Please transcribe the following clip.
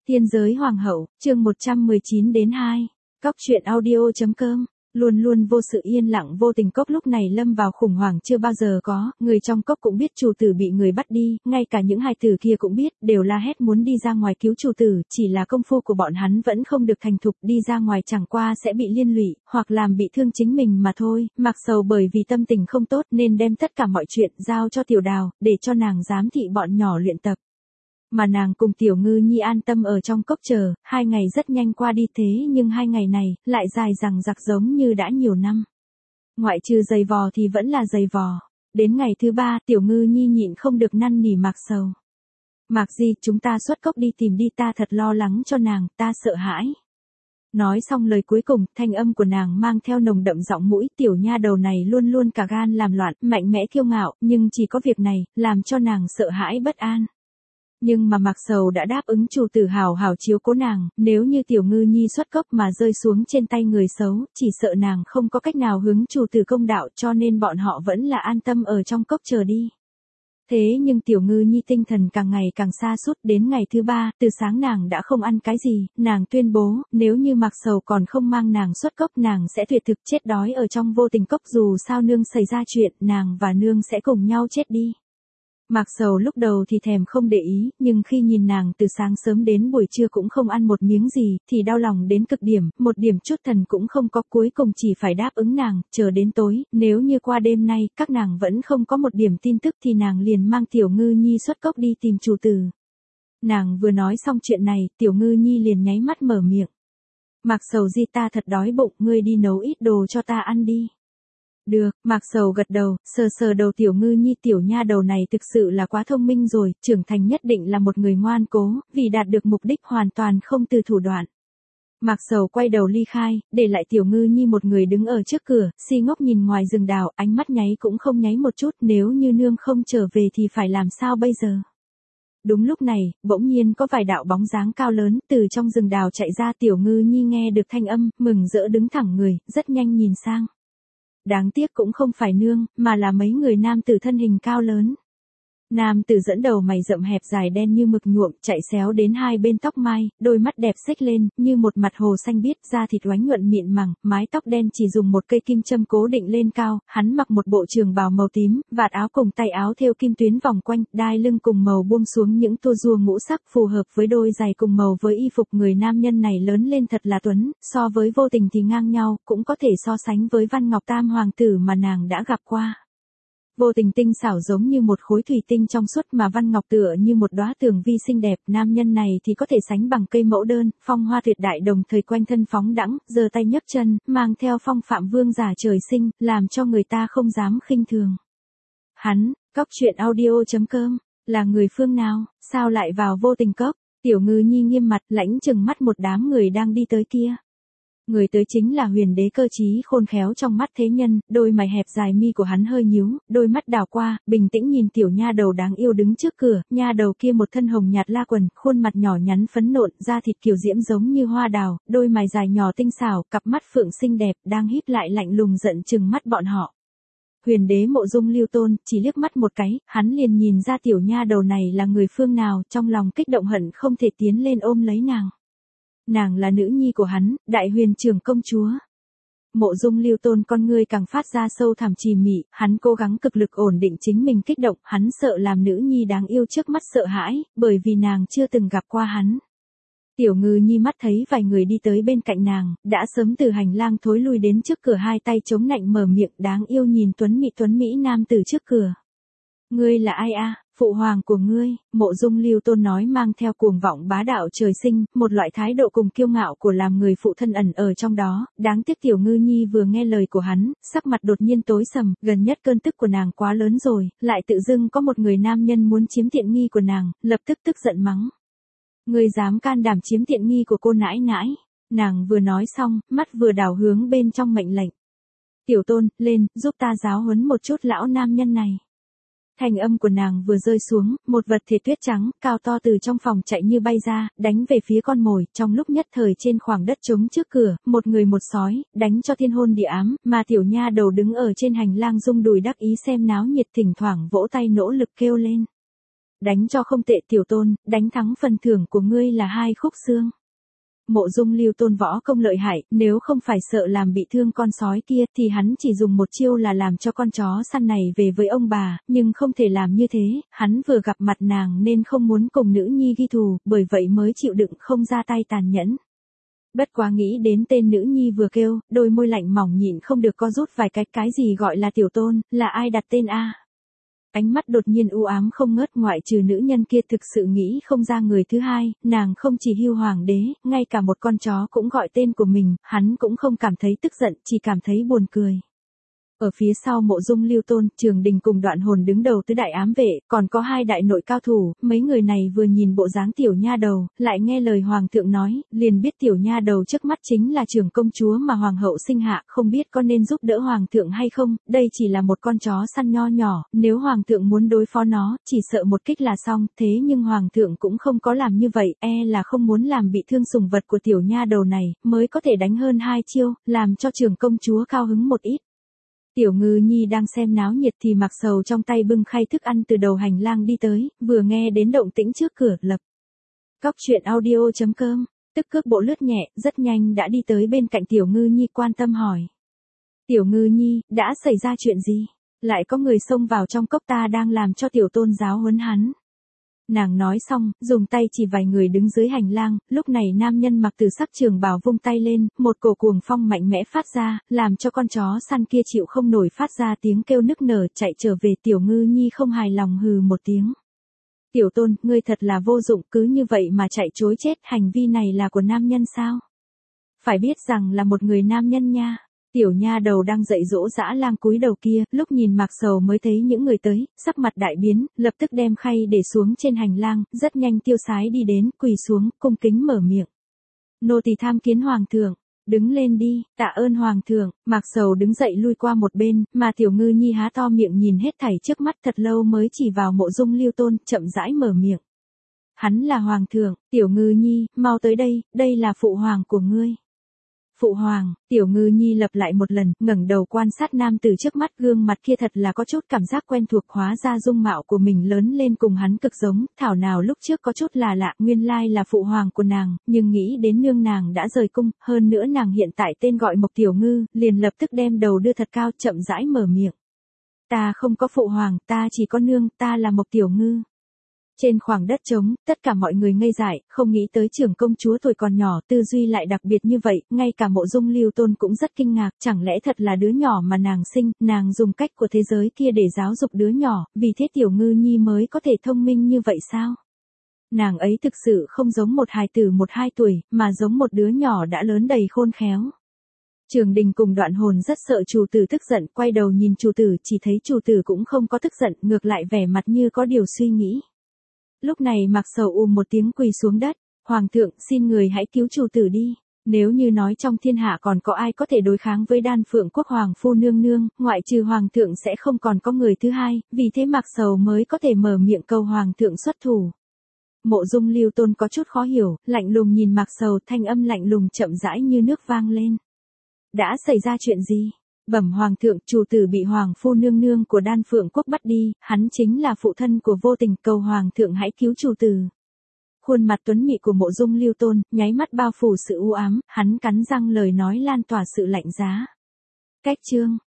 Tiên giới hoàng hậu, chương 119 đến 2. Cóc truyện audio.com. Luôn luôn vô sự yên lặng vô tình cốc lúc này lâm vào khủng hoảng chưa bao giờ có, người trong cốc cũng biết chủ tử bị người bắt đi, ngay cả những hài tử kia cũng biết, đều la hét muốn đi ra ngoài cứu chủ tử, chỉ là công phu của bọn hắn vẫn không được thành thục, đi ra ngoài chẳng qua sẽ bị liên lụy, hoặc làm bị thương chính mình mà thôi. Mạc Sầu bởi vì tâm tình không tốt nên đem tất cả mọi chuyện giao cho Tiểu Đào, để cho nàng giám thị bọn nhỏ luyện tập. Mà nàng cùng Tiểu Ngư Nhi an tâm ở trong cốc chờ, 2 ngày rất nhanh qua đi thế nhưng 2 ngày này, lại dài dằng dặc giống như đã nhiều năm. Ngoại trừ giày vò thì vẫn là giày vò. Đến ngày thứ 3, Tiểu Ngư Nhi nhịn không được năn nỉ Mạc Sầu. Mạc Di, chúng ta xuất cốc đi tìm đi, ta thật lo lắng cho nàng, ta sợ hãi. Nói xong lời cuối cùng, thanh âm của nàng mang theo nồng đậm giọng mũi, tiểu nha đầu này luôn luôn cả gan làm loạn, mạnh mẽ kiêu ngạo, nhưng chỉ có việc này, làm cho nàng sợ hãi bất an. Nhưng mà Mạc Sầu đã đáp ứng chủ tử hào hào chiếu cố nàng, nếu như Tiểu Ngư Nhi xuất cốc mà rơi xuống trên tay người xấu, chỉ sợ nàng không có cách nào hướng chủ tử công đạo, cho nên bọn họ vẫn là an tâm ở trong cốc chờ đi. Thế nhưng Tiểu Ngư Nhi tinh thần càng ngày càng sa sút, đến ngày thứ 3, từ sáng nàng đã không ăn cái gì, nàng tuyên bố, nếu như Mạc Sầu còn không mang nàng xuất cốc nàng sẽ tuyệt thực chết đói ở trong vô tình cốc, dù sao nương xảy ra chuyện, nàng và nương sẽ cùng nhau chết đi. Mạc Sầu lúc đầu thì thèm không để ý, nhưng khi nhìn nàng từ sáng sớm đến buổi trưa cũng không ăn một miếng gì, thì đau lòng đến cực điểm, một điểm chút thần cũng không có, cuối cùng chỉ phải đáp ứng nàng, chờ đến tối, nếu như qua đêm nay, các nàng vẫn không có một điểm tin tức thì nàng liền mang Tiểu Ngư Nhi xuất cốc đi tìm chủ tử. Nàng vừa nói xong chuyện này, Tiểu Ngư Nhi liền nháy mắt mở miệng. Mạc Sầu Di, ta thật đói bụng, ngươi đi nấu ít đồ cho ta ăn đi. Được, Mạc Sầu gật đầu, sờ sờ đầu Tiểu Ngư Nhi, tiểu nha đầu này thực sự là quá thông minh rồi, trưởng thành nhất định là một người ngoan cố, vì đạt được mục đích hoàn toàn không từ thủ đoạn. Mạc Sầu quay đầu ly khai, để lại Tiểu Ngư Nhi một người đứng ở trước cửa, si ngốc nhìn ngoài rừng đào, ánh mắt nháy cũng không nháy một chút, nếu như nương không trở về thì phải làm sao bây giờ? Đúng lúc này, bỗng nhiên có vài đạo bóng dáng cao lớn từ trong rừng đào chạy ra, Tiểu Ngư Nhi nghe được thanh âm, mừng rỡ đứng thẳng người, rất nhanh nhìn sang. Đáng tiếc cũng không phải nương, mà là mấy người nam tử thân hình cao lớn. Nam tử dẫn đầu mày rậm hẹp dài đen như mực nhuộm, chạy xéo đến hai bên tóc mai, đôi mắt đẹp xếch lên, như một mặt hồ xanh biếc, da thịt oánh nhuận mịn màng, mái tóc đen chỉ dùng một cây kim châm cố định lên cao, hắn mặc một bộ trường bào màu tím, vạt áo cùng tay áo thêu kim tuyến vòng quanh, đai lưng cùng màu buông xuống những tua rua ngũ sắc phù hợp với đôi giày cùng màu với y phục. Người nam nhân này lớn lên thật là tuấn, so với Vô Tình thì ngang nhau, cũng có thể so sánh với Văn Ngọc Tam hoàng tử mà nàng đã gặp qua. Vô Tình tinh xảo giống như một khối thủy tinh trong suốt, mà Văn Ngọc tựa như một đóa tường vi xinh đẹp, nam nhân này thì có thể sánh bằng cây mẫu đơn, phong hoa tuyệt đại, đồng thời quanh thân phóng đãng, giơ tay nhấc chân, mang theo phong phạm vương giả trời sinh, làm cho người ta không dám khinh thường. Hắn, Cóc truyện audio.com, là người phương nào, sao lại vào Vô Tình cốc? Tiểu Ngư Nhi nghiêm mặt, lãnh chừng mắt một đám người đang đi tới kia. Người tới chính là Huyền Đế, cơ trí khôn khéo trong mắt thế nhân, đôi mày hẹp dài mi của hắn hơi nhíu, đôi mắt đảo qua, bình tĩnh nhìn tiểu nha đầu đáng yêu đứng trước cửa, nha đầu kia một thân hồng nhạt la quần, khuôn mặt nhỏ nhắn phấn nộn, da thịt kiều diễm giống như hoa đào, đôi mày dài nhỏ tinh xảo, cặp mắt phượng xinh đẹp, đang híp lại lạnh lùng giận chừng mắt bọn họ. Huyền Đế Mộ Dung Lưu Tôn chỉ liếc mắt một cái, hắn liền nhìn ra tiểu nha đầu này là người phương nào, trong lòng kích động hận không thể tiến lên ôm lấy nàng. Nàng là nữ nhi của hắn, Đại Huyền Trưởng công chúa. Mộ Dung Lưu Tôn con ngươi càng phát ra sâu thẳm trì mỉ, hắn cố gắng cực lực ổn định chính mình kích động, hắn sợ làm nữ nhi đáng yêu trước mắt sợ hãi, bởi vì nàng chưa từng gặp qua hắn. Tiểu Ngư Nhi mắt thấy vài người đi tới bên cạnh nàng, đã sớm từ hành lang thối lui đến trước cửa, hai tay chống nạnh mở miệng đáng yêu nhìn tuấn mỹ nam từ trước cửa. Ngươi là ai a? Phụ hoàng của ngươi, Mộ Dung Lưu Tôn nói mang theo cuồng vọng bá đạo trời sinh, một loại thái độ cùng kiêu ngạo của làm người phụ thân ẩn ở trong đó, đáng tiếc Tiểu Ngư Nhi vừa nghe lời của hắn, sắc mặt đột nhiên tối sầm, gần nhất cơn tức của nàng quá lớn rồi, lại tự dưng có một người nam nhân muốn chiếm tiện nghi của nàng, lập tức tức giận mắng. Ngươi dám can đảm chiếm tiện nghi của cô nãi nãi? Nàng vừa nói xong, mắt vừa đảo hướng bên trong mệnh lệnh. Tiểu Tôn, lên, giúp ta giáo huấn một chút lão nam nhân này. Thanh âm của nàng vừa rơi xuống, một vật thể tuyết trắng, cao to từ trong phòng chạy như bay ra, đánh về phía con mồi, trong lúc nhất thời trên khoảng đất trống trước cửa, một người một sói, đánh cho thiên hôn địa ám, mà tiểu nha đầu đứng ở trên hành lang rung đùi đắc ý xem náo nhiệt, thỉnh thoảng vỗ tay nỗ lực kêu lên. Đánh cho không tệ tiểu tôn, đánh thắng phần thưởng của ngươi là 2 khúc xương. Mộ Dung Lưu Tôn võ công lợi hại, nếu không phải sợ làm bị thương con sói kia thì hắn chỉ dùng một chiêu là làm cho con chó săn này về với ông bà, nhưng không thể làm như thế, hắn vừa gặp mặt nàng nên không muốn cùng nữ nhi ghi thù, bởi vậy mới chịu đựng không ra tay tàn nhẫn. Bất quá nghĩ đến tên nữ nhi vừa kêu, đôi môi lạnh mỏng nhịn không được co rút vài cái gì gọi là tiểu tôn, là ai đặt tên a? Ánh mắt đột nhiên u ám không ngớt, ngoại trừ nữ nhân kia thực sự nghĩ không ra người thứ hai, nàng không chỉ hưu hoàng đế, ngay cả một con chó cũng gọi tên của mình, hắn cũng không cảm thấy tức giận, chỉ cảm thấy buồn cười. Ở phía sau Mộ Dung Lưu Tôn, Trường Đình cùng Đoạn Hồn đứng đầu tứ đại ám vệ, còn có 2 đại nội cao thủ, mấy người này vừa nhìn bộ dáng tiểu nha đầu, lại nghe lời hoàng thượng nói, liền biết tiểu nha đầu trước mắt chính là trưởng công chúa mà hoàng hậu sinh hạ, không biết có nên giúp đỡ hoàng thượng hay không, đây chỉ là một con chó săn nho nhỏ, nếu hoàng thượng muốn đối phó nó, chỉ sợ một kích là xong, thế nhưng hoàng thượng cũng không có làm như vậy, là không muốn làm bị thương sủng vật của tiểu nha đầu này, mới có thể đánh hơn 2 chiêu, làm cho trưởng công chúa cao hứng một ít. Tiểu Ngư Nhi đang xem náo nhiệt thì Mạc Sầu trong tay bưng khay thức ăn từ đầu hành lang đi tới, vừa nghe đến động tĩnh trước cửa lập. Cóc truyện audio.com, tức cước bộ lướt nhẹ, rất nhanh đã đi tới bên cạnh Tiểu Ngư Nhi quan tâm hỏi. Tiểu Ngư Nhi, đã xảy ra chuyện gì? Lại có người xông vào trong cốc, ta đang làm cho tiểu tôn giáo huấn hắn. Nàng nói xong, dùng tay chỉ vài người đứng dưới hành lang, lúc này nam nhân mặc từ sắc trường bào vung tay lên, một cổ cuồng phong mạnh mẽ phát ra, làm cho con chó săn kia chịu không nổi phát ra tiếng kêu nức nở, chạy trở về. Tiểu Ngư Nhi không hài lòng hừ một tiếng. Tiểu tôn, ngươi thật là vô dụng, cứ như vậy mà chạy chối chết, hành vi này là của nam nhân sao? Phải biết rằng là một người nam nhân nha. Tiểu nha đầu đang dạy dỗ dã lang cúi đầu kia, lúc nhìn Mạc Sầu mới thấy những người tới, sắc mặt đại biến, lập tức đem khay để xuống trên hành lang, rất nhanh tiêu sái đi đến, quỳ xuống, cung kính mở miệng. Nô tỳ tham kiến hoàng thượng, đứng lên đi, tạ ơn hoàng thượng. Mạc Sầu đứng dậy lui qua một bên, mà Tiểu Ngư Nhi há to miệng nhìn hết thảy trước mắt thật lâu mới chỉ vào Mộ Dung Lưu Tôn, chậm rãi mở miệng. Hắn là hoàng thượng, Tiểu Ngư Nhi, mau tới đây là phụ hoàng của ngươi. Phụ hoàng, Tiểu Ngư Nhi lặp lại một lần, ngẩng đầu quan sát nam tử trước mắt, gương mặt kia thật là có chút cảm giác quen thuộc, hóa ra dung mạo của mình lớn lên cùng hắn cực giống, thảo nào lúc trước có chút là lạ, nguyên lai là phụ hoàng của nàng, nhưng nghĩ đến nương nàng đã rời cung, hơn nữa nàng hiện tại tên gọi Mộc Tiểu Ngư, liền lập tức đem đầu đưa thật cao, chậm rãi mở miệng. Ta không có phụ hoàng, ta chỉ có nương, ta là Mộc Tiểu Ngư. Trên khoảng đất trống, tất cả mọi người ngây dại, không nghĩ tới trưởng công chúa tuổi còn nhỏ, tư duy lại đặc biệt như vậy, ngay cả Mộ Dung Lưu Tôn cũng rất kinh ngạc, chẳng lẽ thật là đứa nhỏ mà nàng sinh, nàng dùng cách của thế giới kia để giáo dục đứa nhỏ, vì thế Tiểu Ngư Nhi mới có thể thông minh như vậy sao? Nàng ấy thực sự không giống một hài tử 1-2 tuổi, mà giống một đứa nhỏ đã lớn đầy khôn khéo. Trường Đình cùng Đoạn Hồn rất sợ chủ tử tức giận, quay đầu nhìn chủ tử, chỉ thấy chủ tử cũng không có tức giận, ngược lại vẻ mặt như có điều suy nghĩ. Lúc này Mạc Sầu một tiếng quỳ xuống đất, hoàng thượng, xin người hãy cứu chủ tử đi. Nếu như nói trong thiên hạ còn có ai có thể đối kháng với Đan Phượng Quốc hoàng phu nương nương, ngoại trừ hoàng thượng sẽ không còn có người thứ hai, vì thế Mạc Sầu mới có thể mở miệng cầu hoàng thượng xuất thủ. Mộ Dung Lưu Tôn có chút khó hiểu, lạnh lùng nhìn Mạc Sầu, thanh âm lạnh lùng chậm rãi như nước vang lên. Đã xảy ra chuyện gì? Bẩm hoàng thượng, chủ tử bị hoàng phu nương nương của Đan Phượng Quốc bắt đi, hắn chính là phụ thân của Vô Tình, cầu hoàng thượng hãy cứu chủ tử. Khuôn mặt tuấn mỹ của Mộ Dung Lưu Tôn, nháy mắt bao phủ sự u ám, hắn cắn răng lời nói lan tỏa sự lạnh giá. Cách chương